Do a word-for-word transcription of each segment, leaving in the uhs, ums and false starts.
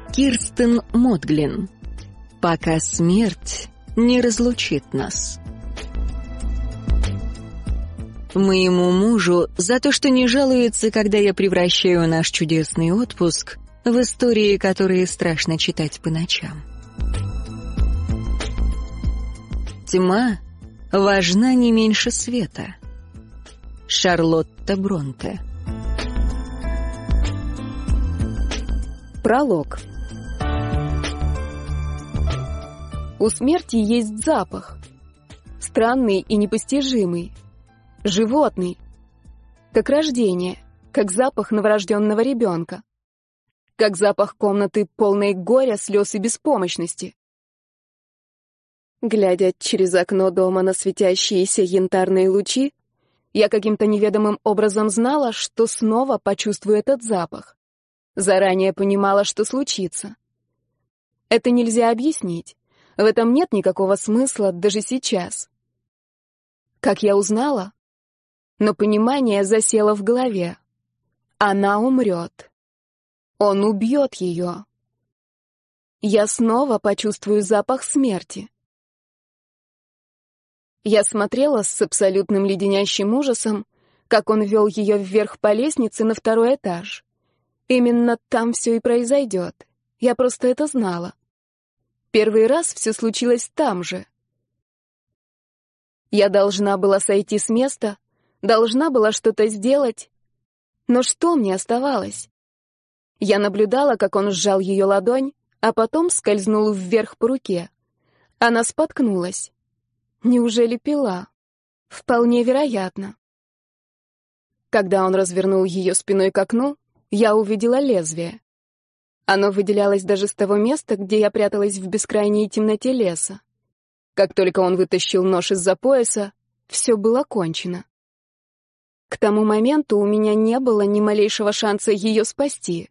Кирстен Мотглин. «Пока смерть не разлучит нас». Моему мужу за то, что не жалуется, когда я превращаю наш чудесный отпуск в истории, которые страшно читать по ночам. Тьма важна не меньше света. Шарлотта Бронте. Пролог. У смерти есть запах. Странный и непостижимый. Животный. Как рождение, как запах новорожденного ребенка. Как запах комнаты, полной горя, слез и беспомощности. Глядя через окно дома на светящиеся янтарные лучи, я каким-то неведомым образом знала, что снова почувствую этот запах. Заранее понимала, что случится. Это нельзя объяснить. В этом нет никакого смысла даже сейчас. Как я узнала? Но понимание засело в голове. Она умрет. Он убьет ее. Я снова почувствую запах смерти. Я смотрела с абсолютным леденящим ужасом, как он вел ее вверх по лестнице на второй этаж. Именно там все и произойдет. Я просто это знала. Первый раз все случилось там же. Я должна была сойти с места, должна была что-то сделать. Но что мне оставалось? Я наблюдала, как он сжал ее ладонь, а потом скользнул вверх по руке. Она споткнулась. Неужели пила? Вполне вероятно. Когда он развернул ее спиной к окну, я увидела лезвие. Оно выделялось даже с того места, где я пряталась в бескрайней темноте леса. Как только он вытащил нож из-за пояса, все было кончено. К тому моменту у меня не было ни малейшего шанса ее спасти.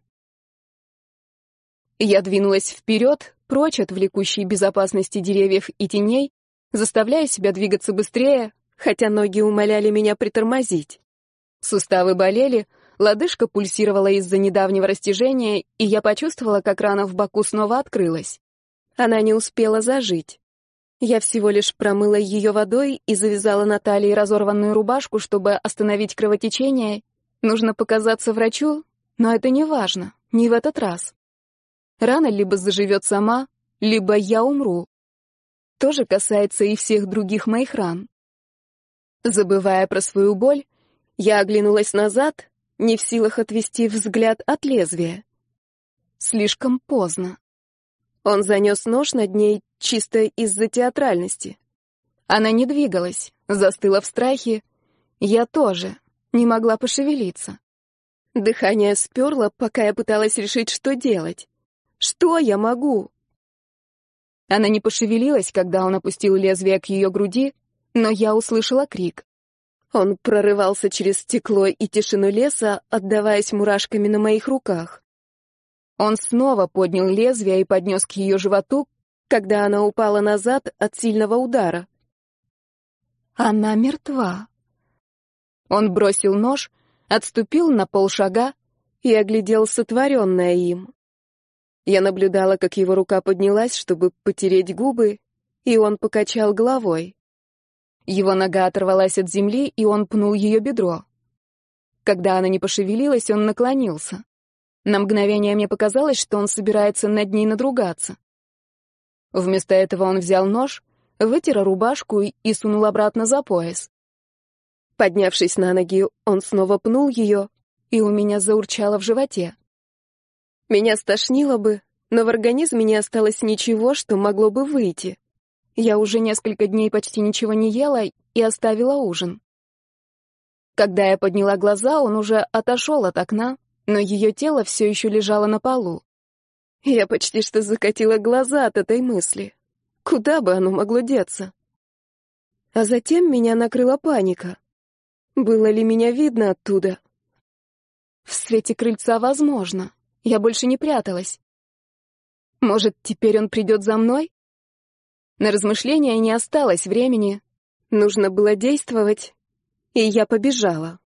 Я двинулась вперед, прочь от влекущей безопасности деревьев и теней, заставляя себя двигаться быстрее, хотя ноги умоляли меня притормозить. Суставы болели, лодыжка пульсировала из-за недавнего растяжения, и я почувствовала, как рана в боку снова открылась. Она не успела зажить. Я всего лишь промыла ее водой и завязала на талии разорванную рубашку, чтобы остановить кровотечение. Нужно показаться врачу, но это не важно, не в этот раз. Рана либо заживет сама, либо я умру. То же касается и всех других моих ран. Забывая про свою боль, я оглянулась назад, не в силах отвести взгляд от лезвия. Слишком поздно. Он занес нож над ней чисто из-за театральности. Она не двигалась, застыла в страхе. Я тоже не могла пошевелиться. Дыхание сперло, пока я пыталась решить, что делать. Что я могу? Она не пошевелилась, когда он опустил лезвие к ее груди, но я услышала крик. Он прорывался через стекло и тишину леса, отдаваясь мурашками на моих руках. Он снова поднял лезвие и поднес к ее животу, когда она упала назад от сильного удара. Она мертва. Он бросил нож, отступил на полшага и оглядел сотворенное им. Я наблюдала, как его рука поднялась, чтобы потереть губы, и он покачал головой. Его нога оторвалась от земли, и он пнул ее бедро. Когда она не пошевелилась, он наклонился. На мгновение мне показалось, что он собирается над ней надругаться. Вместо этого он взял нож, вытер рубашку и сунул обратно за пояс. Поднявшись на ноги, он снова пнул ее, и у меня заурчало в животе. Меня стошнило бы, но в организме не осталось ничего, что могло бы выйти. Я уже несколько дней почти ничего не ела и оставила ужин. Когда я подняла глаза, он уже отошел от окна, но ее тело все еще лежало на полу. Я почти что закатила глаза от этой мысли. Куда бы оно могло деться? А затем меня накрыла паника. Было ли меня видно оттуда? В свете крыльца возможно. Я больше не пряталась. Может, теперь он придет за мной? На размышления не осталось времени. Нужно было действовать, и я побежала.